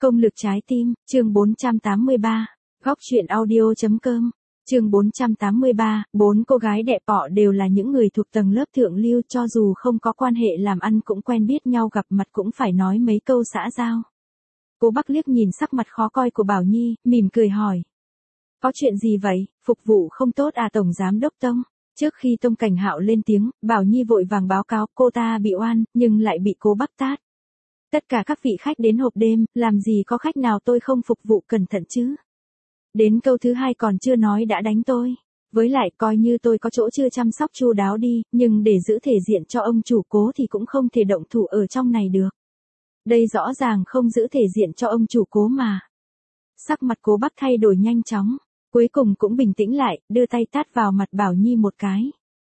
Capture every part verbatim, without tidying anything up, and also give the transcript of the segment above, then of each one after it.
Công lực trái tim, chương bốn trăm tám mươi ba, góc truyện audio.com, chương bốn trăm tám mươi ba, bốn cô gái đẹp bọ đều là những người thuộc tầng lớp thượng lưu, cho dù không có quan hệ làm ăn cũng quen biết nhau, gặp mặt cũng phải nói mấy câu xã giao. Cố Bắc liếc nhìn sắc mặt khó coi của Bảo Nhi, mỉm cười hỏi. Có chuyện gì vậy, phục vụ không tốt à Tổng Giám Đốc Tông? Trước khi Tông Cảnh Hạo lên tiếng, Bảo Nhi vội vàng báo cáo cô ta bị oan, nhưng lại bị Cố Bắc tát. Tất cả các vị khách đến hộp đêm, làm gì có khách nào tôi không phục vụ cẩn thận chứ? Đến câu thứ hai còn chưa nói đã đánh tôi. Với lại coi như tôi có chỗ chưa chăm sóc chu đáo đi, nhưng để giữ thể diện cho ông chủ Cố thì cũng không thể động thủ ở trong này được. Đây rõ ràng không giữ thể diện cho ông chủ Cố mà. Sắc mặt Cố Bắc thay đổi nhanh chóng, cuối cùng cũng bình tĩnh lại, đưa tay tát vào mặt Bảo Nhi một cái.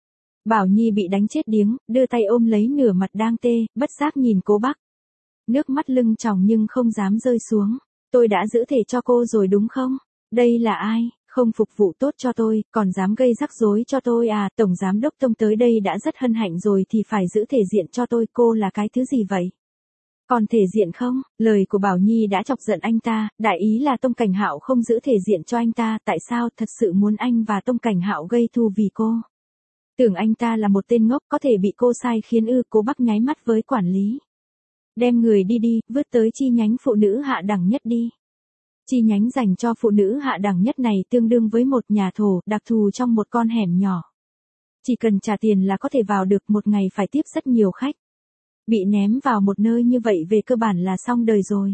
Bảo Nhi bị đánh chết điếng, đưa tay ôm lấy nửa mặt đang tê, bất giác nhìn Cố Bắc. Nước mắt lưng tròng nhưng không dám rơi xuống. Tôi đã giữ thể cho cô rồi đúng không? Đây là ai? Không phục vụ tốt cho tôi, còn dám gây rắc rối cho tôi à? Tổng Giám Đốc Tông tới đây đã rất hân hạnh rồi thì phải giữ thể diện cho tôi. Cô là cái thứ gì vậy? Còn thể diện không? Lời của Bảo Nhi đã chọc giận anh ta, đại ý là Tông Cảnh Hạo không giữ thể diện cho anh ta. Tại sao? Thật sự muốn anh và Tông Cảnh Hạo gây thù vì cô. Tưởng anh ta là một tên ngốc có thể bị cô sai khiến ư? Cố Bắc nháy mắt với quản lý. Đem người đi đi, vứt tới chi nhánh phụ nữ hạ đẳng nhất đi. Chi nhánh dành cho phụ nữ hạ đẳng nhất này tương đương với một nhà thổ, đặc thù trong một con hẻm nhỏ. Chỉ cần trả tiền là có thể vào được, một ngày phải tiếp rất nhiều khách. Bị ném vào một nơi như vậy về cơ bản là xong đời rồi.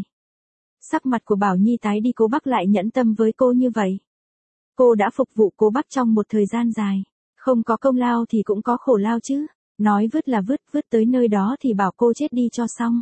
Sắc mặt của Bảo Nhi tái đi. Cố Bắc lại nhẫn tâm với cô như vậy. Cô đã phục vụ Cố Bắc trong một thời gian dài. Không có công lao thì cũng có khổ lao chứ. Nói vứt là vứt, vứt tới nơi đó thì bảo cô chết đi cho xong.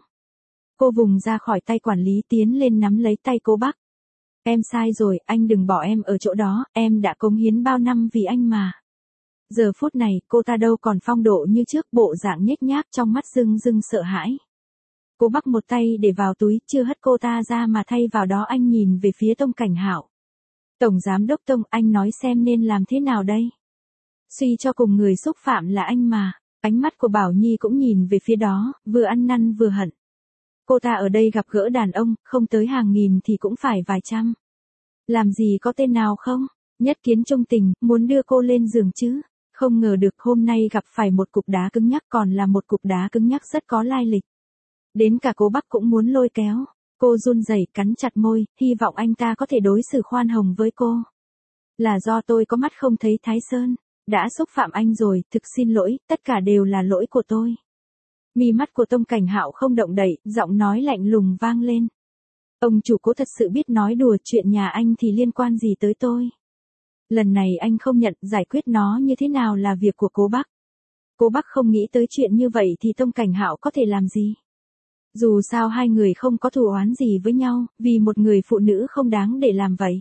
Cô vùng ra khỏi tay quản lý tiến lên nắm lấy tay Cố Bắc. Em sai rồi, anh đừng bỏ em ở chỗ đó, em đã cống hiến bao năm vì anh mà. Giờ phút này, cô ta đâu còn phong độ như trước, bộ dạng nhếch nhác trong mắt rưng rưng sợ hãi. Cố Bắc một tay để vào túi, chưa hất cô ta ra mà thay vào đó anh nhìn về phía Tông Cảnh Hạo. Tổng Giám Đốc Tông, anh nói xem nên làm thế nào đây? Suy cho cùng người xúc phạm là anh mà. Ánh mắt của Bảo Nhi cũng nhìn về phía đó, vừa ăn năn vừa hận. Cô ta ở đây gặp gỡ đàn ông, không tới hàng nghìn thì cũng phải vài trăm. Làm gì có tên nào không? Nhất kiến trung tình, muốn đưa cô lên giường chứ. Không ngờ được hôm nay gặp phải một cục đá cứng nhắc, còn là một cục đá cứng nhắc rất có lai lịch. Đến cả Cố Bắc cũng muốn lôi kéo. Cô run rẩy cắn chặt môi, hy vọng anh ta có thể đối xử khoan hồng với cô. Là do tôi có mắt không thấy Thái Sơn. Đã xúc phạm anh rồi, thực xin lỗi, tất cả đều là lỗi của tôi. Mi mắt của Tông Cảnh Hạo không động đậy, giọng nói lạnh lùng vang lên. Ông chủ Cố thật sự biết nói đùa, chuyện nhà anh thì liên quan gì tới tôi. Lần này anh không nhận, giải quyết nó như thế nào là việc của Cố Bắc. Cố Bắc không nghĩ tới chuyện như vậy thì Tông Cảnh Hạo có thể làm gì. Dù sao hai người không có thù oán gì với nhau, vì một người phụ nữ không đáng để làm vậy.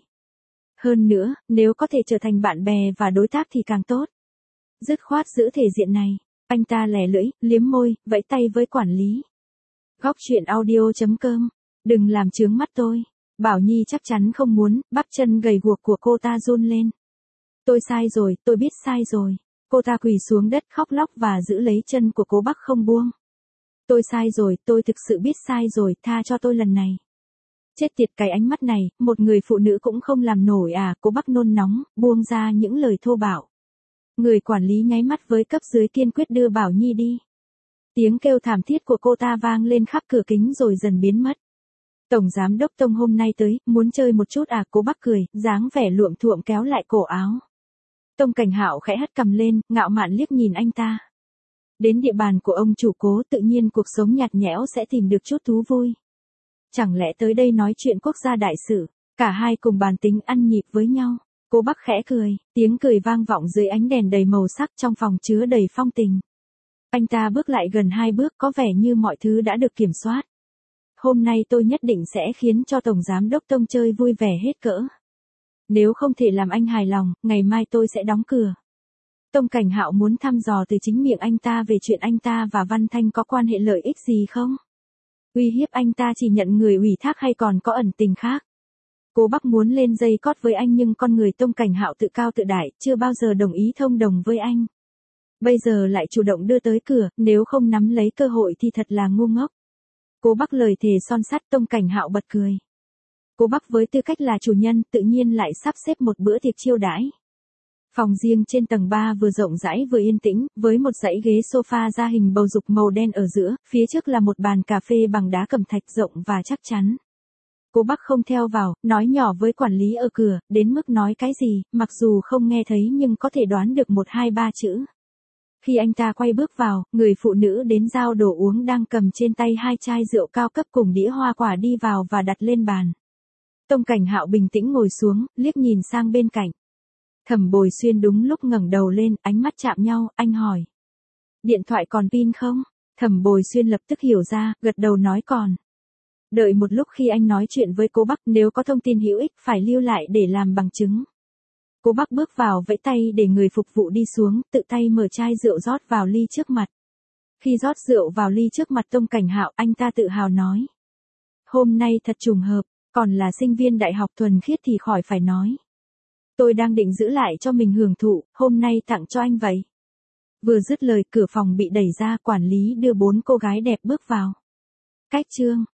Hơn nữa, nếu có thể trở thành bạn bè và đối tác thì càng tốt. Dứt khoát giữ thể diện này, anh ta lè lưỡi, liếm môi, vẫy tay với quản lý. Góc truyện audio.com, đừng làm chướng mắt tôi. Bảo Nhi chắc chắn không muốn, bắp chân gầy guộc của cô ta run lên. Tôi sai rồi, tôi biết sai rồi. Cô ta quỳ xuống đất khóc lóc và giữ lấy chân của Cố Bắc không buông. Tôi sai rồi, tôi thực sự biết sai rồi, tha cho tôi lần này. Chết tiệt, cái ánh mắt này, một người phụ nữ cũng không làm nổi à? Cố Bắc nôn nóng, buông ra những lời thô bạo. Người quản lý nháy mắt với cấp dưới kiên quyết đưa Bảo Nhi đi. Tiếng kêu thảm thiết của cô ta vang lên khắp cửa kính rồi dần biến mất. Tổng Giám Đốc Tông hôm nay tới, muốn chơi một chút à? Cố Bắc cười, dáng vẻ luộm thuộm kéo lại cổ áo. Tông Cảnh Hạo khẽ hất cằm lên, ngạo mạn liếc nhìn anh ta. Đến địa bàn của ông chủ Cố tự nhiên cuộc sống nhạt nhẽo sẽ tìm được chút thú vui. Chẳng lẽ tới đây nói chuyện quốc gia đại sự, cả hai cùng bàn tính ăn nhịp với nhau. Cố Bắc khẽ cười, tiếng cười vang vọng dưới ánh đèn đầy màu sắc trong phòng chứa đầy phong tình. Anh ta bước lại gần hai bước, có vẻ như mọi thứ đã được kiểm soát. Hôm nay tôi nhất định sẽ khiến cho Tổng Giám Đốc Tông chơi vui vẻ hết cỡ. Nếu không thể làm anh hài lòng, ngày mai tôi sẽ đóng cửa. Tông Cảnh Hạo muốn thăm dò từ chính miệng anh ta về chuyện anh ta và Văn Thanh có quan hệ lợi ích gì không? Uy hiếp anh ta chỉ nhận người ủy thác hay còn có ẩn tình khác? Cố Bắc muốn lên dây cót với anh nhưng con người Tông Cảnh Hạo tự cao tự đại, chưa bao giờ đồng ý thông đồng với anh. Bây giờ lại chủ động đưa tới cửa, nếu không nắm lấy cơ hội thì thật là ngu ngốc. Cố Bắc lời thề son sắt. Tông Cảnh Hạo bật cười. Cô Bắc với tư cách là chủ nhân tự nhiên lại sắp xếp một bữa tiệc chiêu đãi. Phòng riêng trên tầng ba vừa rộng rãi vừa yên tĩnh, với một dãy ghế sofa da hình bầu dục màu đen ở giữa, phía trước là một bàn cà phê bằng đá cẩm thạch rộng và chắc chắn. Cô Bắc không theo vào, nói nhỏ với quản lý ở cửa, đến mức nói cái gì, mặc dù không nghe thấy nhưng có thể đoán được một hai ba chữ. Khi anh ta quay bước vào, người phụ nữ đến giao đồ uống đang cầm trên tay hai chai rượu cao cấp cùng đĩa hoa quả đi vào và đặt lên bàn. Tông Cảnh Hạo bình tĩnh ngồi xuống, liếc nhìn sang bên cạnh. Thẩm Bồi Xuyên đúng lúc ngẩng đầu lên, ánh mắt chạm nhau, anh hỏi. Điện thoại còn pin không? Thẩm Bồi Xuyên lập tức hiểu ra, gật đầu nói còn. Đợi một lúc khi anh nói chuyện với cô Bắc, nếu có thông tin hữu ích phải lưu lại để làm bằng chứng. Cô Bắc bước vào vẫy tay để người phục vụ đi xuống, tự tay mở chai rượu rót vào ly trước mặt. Khi rót rượu vào ly trước mặt Tông Cảnh Hạo, anh ta tự hào nói. Hôm nay thật trùng hợp, còn là sinh viên đại học thuần khiết thì khỏi phải nói. Tôi đang định giữ lại cho mình hưởng thụ, hôm nay tặng cho anh vậy. Vừa dứt lời cửa phòng bị đẩy ra, quản lý đưa bốn cô gái đẹp bước vào. Cách chương